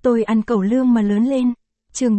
Tôi ăn cẩu lương mà lớn lên. Chương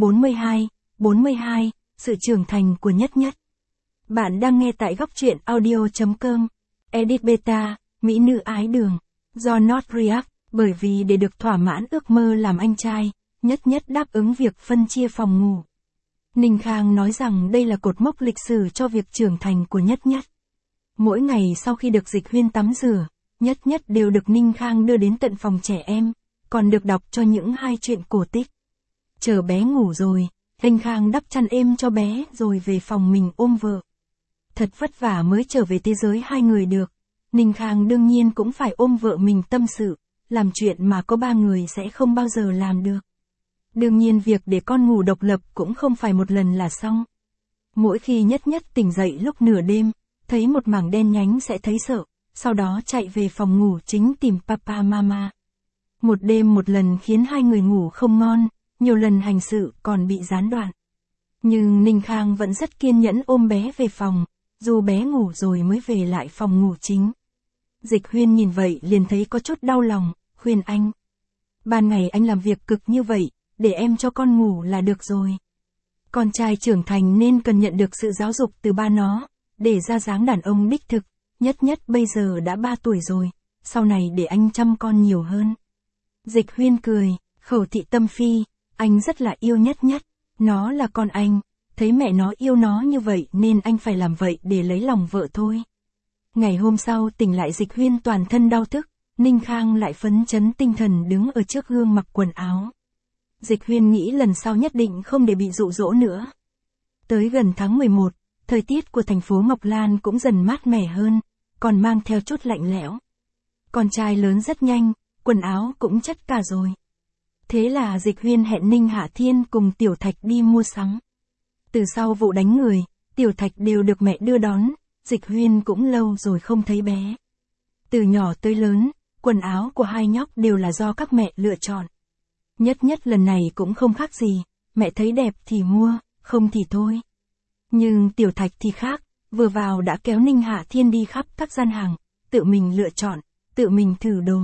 42, sự trưởng thành của Nhất Nhất. Bạn đang nghe tại góc truyện audio.com. Edit beta, mỹ nữ ái đường. Do Not React, bởi vì để được thỏa mãn ước mơ làm anh trai, Nhất Nhất đáp ứng việc phân chia phòng ngủ. Ninh Khang nói rằng đây là cột mốc lịch sử cho việc trưởng thành của Nhất Nhất. Mỗi ngày sau khi được Dịch Huyên tắm rửa, Nhất Nhất đều được Ninh Khang đưa đến tận phòng trẻ em, còn được đọc cho những hai chuyện cổ tích. Chờ bé ngủ rồi, Ninh Khang đắp chăn êm cho bé rồi về phòng mình ôm vợ. Thật vất vả mới trở về thế giới hai người được. Ninh Khang đương nhiên cũng phải ôm vợ mình tâm sự, làm chuyện mà có ba người sẽ không bao giờ làm được. Đương nhiên việc để con ngủ độc lập cũng không phải một lần là xong. Mỗi khi Nhất Nhất tỉnh dậy lúc nửa đêm, thấy một mảng đen nhánh sẽ thấy sợ, sau đó chạy về phòng ngủ chính tìm papa mama. Một đêm một lần khiến hai người ngủ không ngon, nhiều lần hành sự còn bị gián đoạn. Nhưng Ninh Khang vẫn rất kiên nhẫn ôm bé về phòng, dù bé ngủ rồi mới về lại phòng ngủ chính. Dịch Huyên nhìn vậy liền thấy có chút đau lòng, khuyên anh. Ban ngày anh làm việc cực như vậy, để em cho con ngủ là được rồi. Con trai trưởng thành nên cần nhận được sự giáo dục từ ba nó, để ra dáng đàn ông đích thực. Nhất Nhất bây giờ đã 3 tuổi rồi, sau này để anh chăm con nhiều hơn. Dịch Huyên cười, khẩu thị tâm phi, anh rất là yêu Nhất Nhất, nó là con anh, thấy mẹ nó yêu nó như vậy nên anh phải làm vậy để lấy lòng vợ thôi. Ngày hôm sau tỉnh lại Dịch Huyên toàn thân đau thức, Ninh Khang lại phấn chấn tinh thần đứng ở trước gương mặc quần áo. Dịch Huyên nghĩ lần sau nhất định không để bị dụ dỗ nữa. Tới gần tháng 11, thời tiết của thành phố Ngọc Lan cũng dần mát mẻ hơn, còn mang theo chút lạnh lẽo. Con trai lớn rất nhanh, quần áo cũng chất cả rồi. Thế là Dịch Huyên hẹn Ninh Hạ Thiên cùng Tiểu Thạch đi mua sắm. Từ sau vụ đánh người, Tiểu Thạch đều được mẹ đưa đón, Dịch Huyên cũng lâu rồi không thấy bé. Từ nhỏ tới lớn, quần áo của hai nhóc đều là do các mẹ lựa chọn. Nhất Nhất lần này cũng không khác gì, mẹ thấy đẹp thì mua, không thì thôi. Nhưng Tiểu Thạch thì khác, vừa vào đã kéo Ninh Hạ Thiên đi khắp các gian hàng, tự mình lựa chọn, tự mình thử đồ.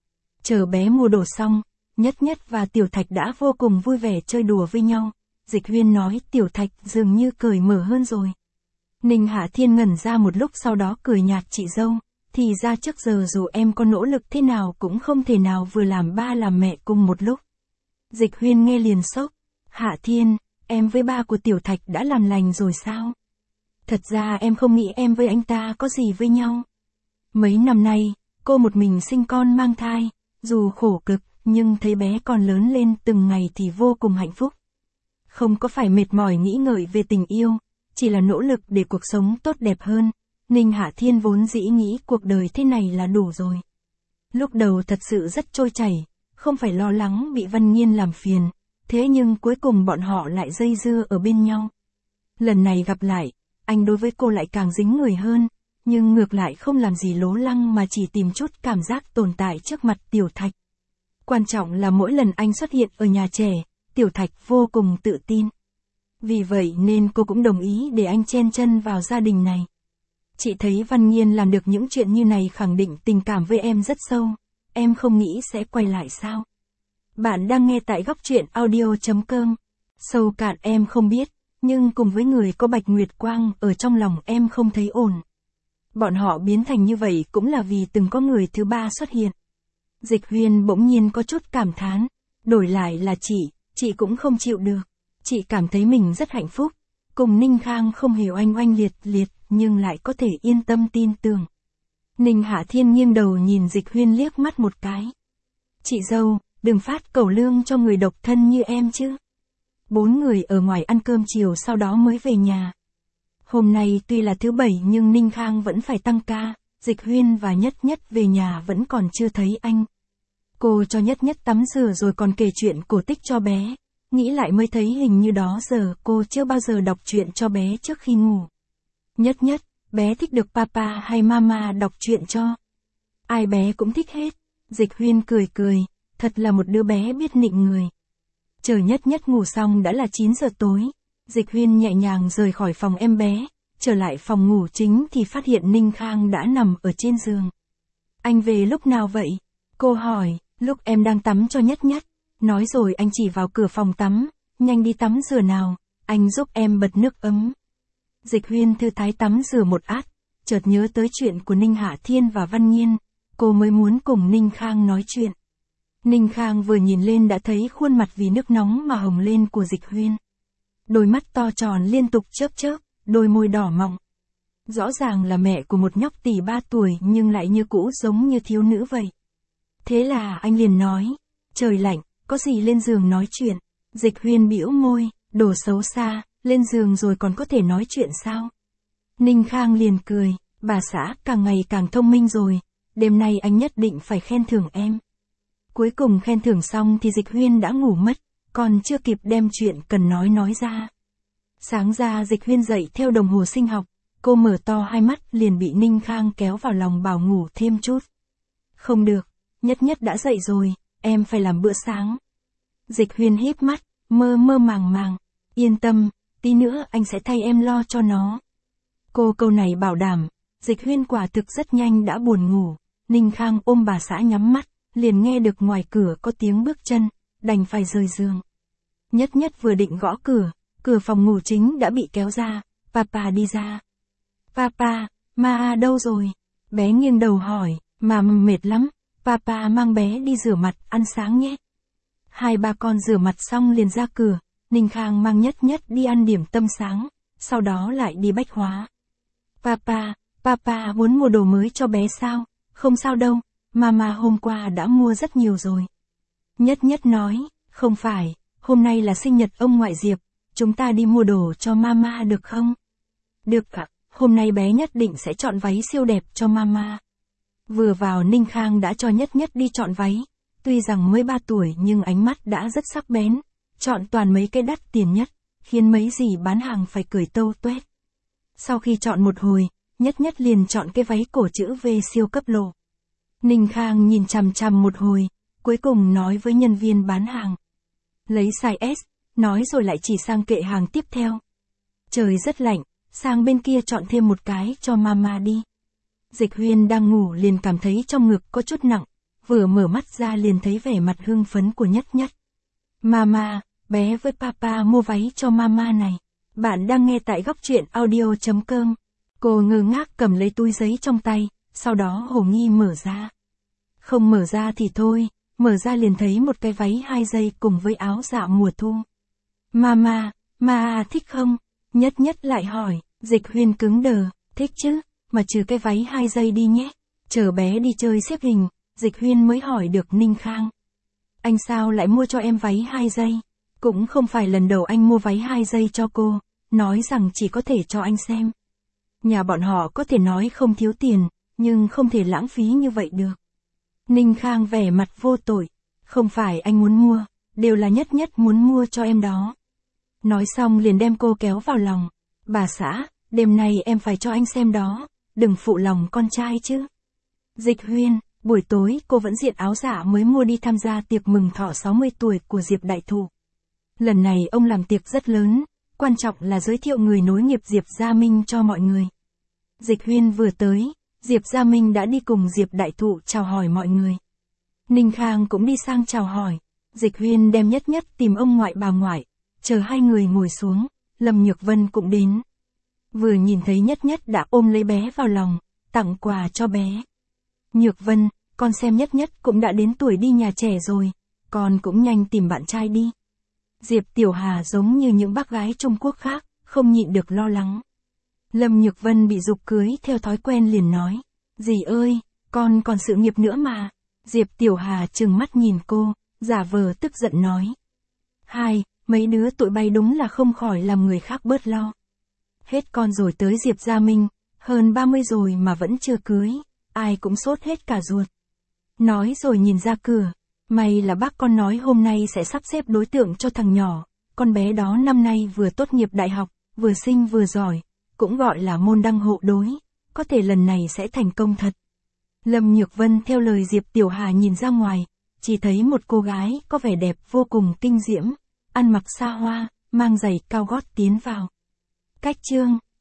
Chờ bé mua đồ xong, Nhất Nhất và Tiểu Thạch đã vô cùng vui vẻ chơi đùa với nhau. Dịch Huyên nói Tiểu Thạch dường như cởi mở hơn rồi. Ninh Hạ Thiên ngẩn ra một lúc sau đó cười nhạt chị dâu, thì ra trước giờ dù em có nỗ lực thế nào cũng không thể nào vừa làm ba làm mẹ cùng một lúc. Dịch Huyên nghe liền sốc, Hạ Thiên, em với ba của Tiểu Thạch đã làm lành rồi sao? Thật ra em không nghĩ em với anh ta có gì với nhau. Mấy năm nay, cô một mình sinh con mang thai, dù khổ cực, nhưng thấy bé còn lớn lên từng ngày thì vô cùng hạnh phúc. Không có phải mệt mỏi nghĩ ngợi về tình yêu, chỉ là nỗ lực để cuộc sống tốt đẹp hơn. Ninh Hạ Thiên vốn dĩ nghĩ cuộc đời thế này là đủ rồi. Lúc đầu thật sự rất trôi chảy, không phải lo lắng bị Văn Nghiên làm phiền, thế nhưng cuối cùng bọn họ lại dây dưa ở bên nhau. Lần này gặp lại, anh đối với cô lại càng dính người hơn, nhưng ngược lại không làm gì lố lăng mà chỉ tìm chút cảm giác tồn tại trước mặt Tiểu Thạch. Quan trọng là mỗi lần anh xuất hiện ở nhà trẻ, Tiểu Thạch vô cùng tự tin. Vì vậy nên cô cũng đồng ý để anh chen chân vào gia đình này. Chị thấy Văn Nghiên làm được những chuyện như này khẳng định tình cảm với em rất sâu, em không nghĩ sẽ quay lại sao? Bạn đang nghe tại góc truyện audio.com. Sâu cạn em không biết, nhưng cùng với người có Bạch Nguyệt Quang ở trong lòng em không thấy ổn. Bọn họ biến thành như vậy cũng là vì từng có người thứ ba xuất hiện. Dịch Huyên bỗng nhiên có chút cảm thán, đổi lại là chị cũng không chịu được. Chị cảm thấy mình rất hạnh phúc, cùng Ninh Khang không hiểu oanh oanh liệt liệt, nhưng lại có thể yên tâm tin tưởng. Ninh Hạ Thiên nghiêng đầu nhìn Dịch Huyên liếc mắt một cái. Chị dâu, đừng phát cẩu lương cho người độc thân như em chứ. 4 người ở ngoài ăn cơm chiều sau đó mới về nhà. Hôm nay tuy là thứ Bảy nhưng Ninh Khang vẫn phải tăng ca, Dịch Huyên và Nhất Nhất về nhà vẫn còn chưa thấy anh. Cô cho Nhất Nhất tắm rửa rồi còn kể chuyện cổ tích cho bé. Nghĩ lại mới thấy hình như đó giờ cô chưa bao giờ đọc truyện cho bé trước khi ngủ. Nhất Nhất, bé thích được papa hay mama đọc truyện cho? Ai bé cũng thích hết. Dịch Huyên cười cười, thật là một đứa bé biết nịnh người. Chờ Nhất Nhất ngủ xong đã là 9 giờ tối. Dịch Huyên nhẹ nhàng rời khỏi phòng em bé, trở lại phòng ngủ chính thì phát hiện Ninh Khang đã nằm ở trên giường. Anh về lúc nào vậy? Cô hỏi, lúc em đang tắm cho Nhất Nhất. Nói rồi anh chỉ vào cửa phòng tắm, nhanh đi tắm rửa nào, anh giúp em bật nước ấm. Dịch Huyên thư thái tắm rửa một át, chợt nhớ tới chuyện của Ninh Hạ Thiên và Văn Nhiên, cô mới muốn cùng Ninh Khang nói chuyện. Ninh Khang vừa nhìn lên đã thấy khuôn mặt vì nước nóng mà hồng lên của Dịch Huyên. Đôi mắt to tròn liên tục chớp chớp, đôi môi đỏ mọng. Rõ ràng là mẹ của một nhóc tỳ 3 tuổi nhưng lại như cũ giống như thiếu nữ vậy. Thế là anh liền nói, trời lạnh, có gì lên giường nói chuyện. Dịch Huyên bĩu môi, đồ xấu xa, lên giường rồi còn có thể nói chuyện sao? Ninh Khang liền cười, bà xã càng ngày càng thông minh rồi, đêm nay anh nhất định phải khen thưởng em. Cuối cùng khen thưởng xong thì Dịch Huyên đã ngủ mất, còn chưa kịp đem chuyện cần nói ra. Sáng ra Dịch Huyên dậy theo đồng hồ sinh học, cô mở to hai mắt liền bị Ninh Khang kéo vào lòng bảo ngủ thêm chút. Không được, Nhất Nhất đã dậy rồi, em phải làm bữa sáng. Dịch Huyên híp mắt, mơ mơ màng màng, yên tâm, tí nữa anh sẽ thay em lo cho nó. Cô câu này bảo đảm, Dịch Huyên quả thực rất nhanh đã buồn ngủ, Ninh Khang ôm bà xã nhắm mắt, liền nghe được ngoài cửa có tiếng bước chân, đành phải rời giường. Nhất Nhất vừa định gõ cửa, cửa phòng ngủ chính đã bị kéo ra, Papa đi ra. Papa, Ma đâu rồi? Bé nghiêng đầu hỏi, mà mệt lắm, Papa mang bé đi rửa mặt, ăn sáng nhé. Hai ba con rửa mặt xong liền ra cửa, Ninh Khang mang Nhất Nhất đi ăn điểm tâm sáng, sau đó lại đi bách hóa. Papa muốn mua đồ mới cho bé sao? Không sao đâu, Mama hôm qua đã mua rất nhiều rồi. Nhất Nhất nói, không phải, hôm nay là sinh nhật ông ngoại Diệp, chúng ta đi mua đồ cho Mama được không? Được ạ, hôm nay bé nhất định sẽ chọn váy siêu đẹp cho Mama. Vừa vào Ninh Khang đã cho Nhất Nhất đi chọn váy, tuy rằng mới 3 tuổi nhưng ánh mắt đã rất sắc bén, chọn toàn mấy cái đắt tiền nhất, khiến mấy dì bán hàng phải cười tâu tuét. Sau khi chọn một hồi, Nhất Nhất liền chọn cái váy cổ chữ V siêu cấp lộ. Ninh Khang nhìn chằm chằm một hồi, cuối cùng nói với nhân viên bán hàng. Lấy size S, nói rồi lại chỉ sang kệ hàng tiếp theo. Trời rất lạnh, sang bên kia chọn thêm một cái cho Mama đi. Dịch Huyên đang ngủ liền cảm thấy trong ngực có chút nặng, vừa mở mắt ra liền thấy vẻ mặt hưng phấn của Nhất Nhất. Mama, bé với Papa mua váy cho Mama này. Bạn đang nghe tại góc truyện audio.com. Cô ngơ ngác cầm lấy túi giấy trong tay, sau đó hồ nghi mở ra. Không mở ra thì thôi, mở ra liền thấy một cái váy 2 dây cùng với áo dạ mùa thu. Mama, thích không? Nhất Nhất lại hỏi, Dịch Huyên cứng đờ, thích chứ, mà trừ cái váy 2 dây đi nhé. Chờ bé đi chơi xếp hình, Dịch Huyên mới hỏi được Ninh Khang. Anh sao lại mua cho em váy 2 dây? Cũng không phải lần đầu anh mua váy 2 dây cho cô, nói rằng chỉ có thể cho anh xem. Nhà bọn họ có thể nói không thiếu tiền, nhưng không thể lãng phí như vậy được. Ninh Khang vẻ mặt vô tội, không phải anh muốn mua, đều là Nhất Nhất muốn mua cho em đó. Nói xong liền đem cô kéo vào lòng, bà xã, đêm nay em phải cho anh xem đó, đừng phụ lòng con trai chứ. Dịch Huyên, buổi tối cô vẫn diện áo dạ mới mua đi tham gia tiệc mừng thọ 60 tuổi của Diệp Đại Thụ. Lần này ông làm tiệc rất lớn, quan trọng là giới thiệu người nối nghiệp Diệp Gia Minh cho mọi người. Dịch Huyên vừa tới, Diệp Gia Minh đã đi cùng Diệp Đại Thụ chào hỏi mọi người. Ninh Khang cũng đi sang chào hỏi, Dịch Huyên đem Nhất Nhất tìm ông ngoại bà ngoại, chờ hai người ngồi xuống, Lâm Nhược Vân cũng đến. Vừa nhìn thấy Nhất Nhất đã ôm lấy bé vào lòng, tặng quà cho bé. Nhược Vân, con xem Nhất Nhất cũng đã đến tuổi đi nhà trẻ rồi, con cũng nhanh tìm bạn trai đi. Diệp Tiểu Hà giống như những bác gái Trung Quốc khác, không nhịn được lo lắng. Lâm Nhược Vân bị giục cưới theo thói quen liền nói, dì ơi, con còn sự nghiệp nữa mà. Diệp Tiểu Hà trừng mắt nhìn cô, giả vờ tức giận nói. Mấy đứa tụi bay đúng là không khỏi làm người khác bớt lo. Hết con rồi tới Diệp Gia Minh, hơn 30 rồi mà vẫn chưa cưới, ai cũng sốt hết cả ruột. Nói rồi nhìn ra cửa, may là bác con nói hôm nay sẽ sắp xếp đối tượng cho thằng nhỏ, con bé đó năm nay vừa tốt nghiệp đại học, vừa xinh vừa giỏi, cũng gọi là môn đăng hộ đối, có thể lần này sẽ thành công thật. Lâm Nhược Vân theo lời Diệp Tiểu Hà nhìn ra ngoài, chỉ thấy một cô gái có vẻ đẹp vô cùng kinh diễm, ăn mặc xa hoa, mang giày cao gót tiến vào. Cách chương